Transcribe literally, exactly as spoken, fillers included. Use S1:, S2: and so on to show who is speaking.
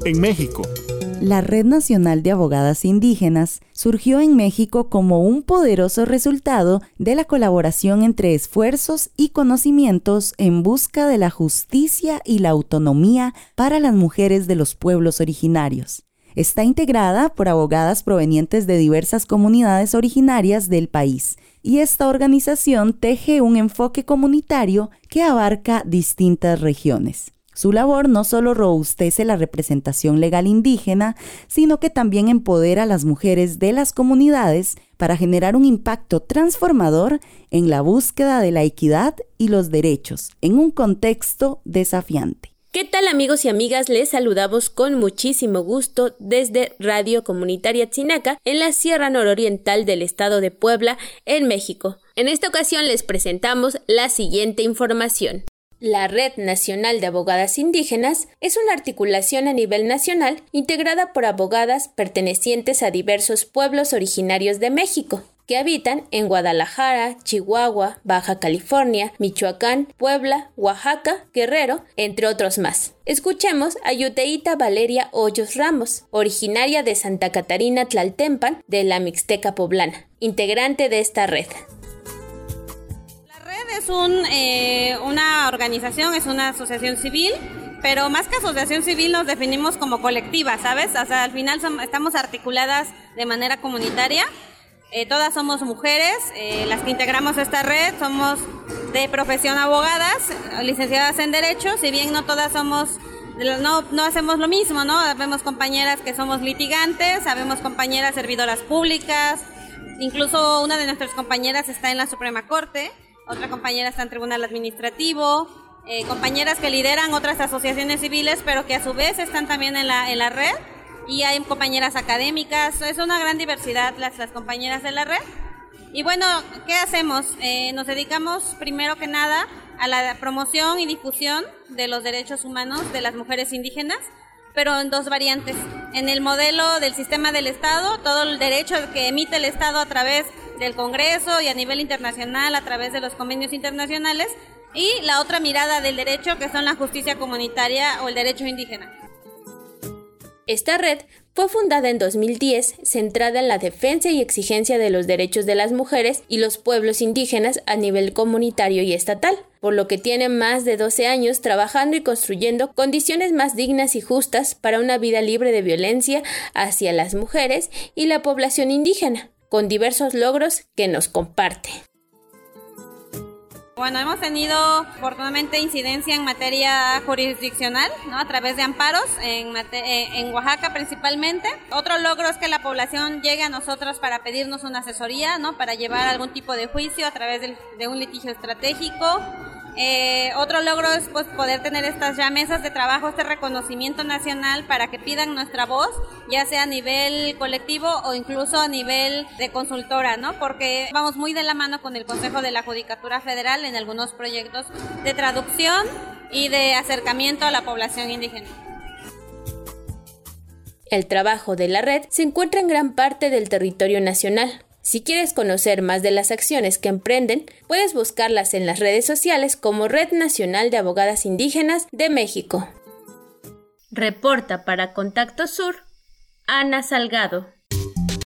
S1: en México.
S2: La Red Nacional de Abogadas Indígenas surgió en México como un poderoso resultado de la colaboración entre esfuerzos y conocimientos en busca de la justicia y la autonomía para las mujeres de los pueblos originarios. Está integrada por abogadas provenientes de diversas comunidades originarias del país, y esta organización teje un enfoque comunitario que abarca distintas regiones. Su labor no solo robustece la representación legal indígena, sino que también empodera a las mujeres de las comunidades para generar un impacto transformador en la búsqueda de la equidad y los derechos en un contexto desafiante.
S3: ¿Qué tal, amigos y amigas? Les saludamos con muchísimo gusto desde Radio Comunitaria Tzinaca en la Sierra Nororiental del estado de Puebla, en México. En esta ocasión les presentamos la siguiente información. La Red Nacional de Abogadas Indígenas es una articulación a nivel nacional integrada por abogadas pertenecientes a diversos pueblos originarios de México, que habitan en Guadalajara, Chihuahua, Baja California, Michoacán, Puebla, Oaxaca, Guerrero, entre otros más. Escuchemos a Yuteíta Valeria Hoyos Ramos, originaria de Santa Catarina Tlaltempan, de la Mixteca Poblana, integrante de esta red.
S4: Es un, eh, una organización, es una asociación civil, pero más que asociación civil nos definimos como colectiva, ¿sabes? O sea, al final somos, estamos articuladas de manera comunitaria, eh, todas somos mujeres, eh, las que integramos esta red somos de profesión abogadas, licenciadas en Derecho, si bien no todas somos, no, no hacemos lo mismo, ¿no? Habemos compañeras que somos litigantes, habemos compañeras servidoras públicas, incluso una de nuestras compañeras está en la Suprema Corte. Otra compañera está en Tribunal Administrativo, eh, compañeras que lideran otras asociaciones civiles, pero que a su vez están también en la, en la red, y hay compañeras académicas, es una gran diversidad las, las compañeras de la red. Y bueno, ¿qué hacemos? Eh, nos dedicamos primero que nada a la promoción y difusión de los derechos humanos de las mujeres indígenas, pero en dos variantes. En el modelo del sistema del Estado, todo el derecho que emite el Estado a través del Congreso y a nivel internacional a través de los convenios internacionales, y la otra mirada del derecho, que son la justicia comunitaria o el derecho indígena.
S3: Esta red fue fundada en dos mil diez, centrada en la defensa y exigencia de los derechos de las mujeres y los pueblos indígenas a nivel comunitario y estatal, por lo que tiene más de doce años trabajando y construyendo condiciones más dignas y justas para una vida libre de violencia hacia las mujeres y la población indígena, con diversos logros que nos comparte.
S4: Bueno, hemos tenido afortunadamente incidencia en materia jurisdiccional, ¿no? A través de amparos en, en Oaxaca principalmente. Otro logro es que la población llegue a nosotros para pedirnos una asesoría, ¿no? Para llevar algún tipo de juicio a través de, de un litigio estratégico. Eh, otro logro es pues, poder tener estas ya mesas de trabajo, este reconocimiento nacional para que pidan nuestra voz, ya sea a nivel colectivo o incluso a nivel de consultora, ¿no? Porque vamos muy de la mano con el Consejo de la Judicatura Federal en algunos proyectos de traducción y de acercamiento a la población indígena.
S3: El trabajo de la red se encuentra en gran parte del territorio nacional. Si quieres conocer más de las acciones que emprenden, puedes buscarlas en las redes sociales como Red Nacional de Abogadas Indígenas de México. Reporta para Contacto Sur, Ana Salgado.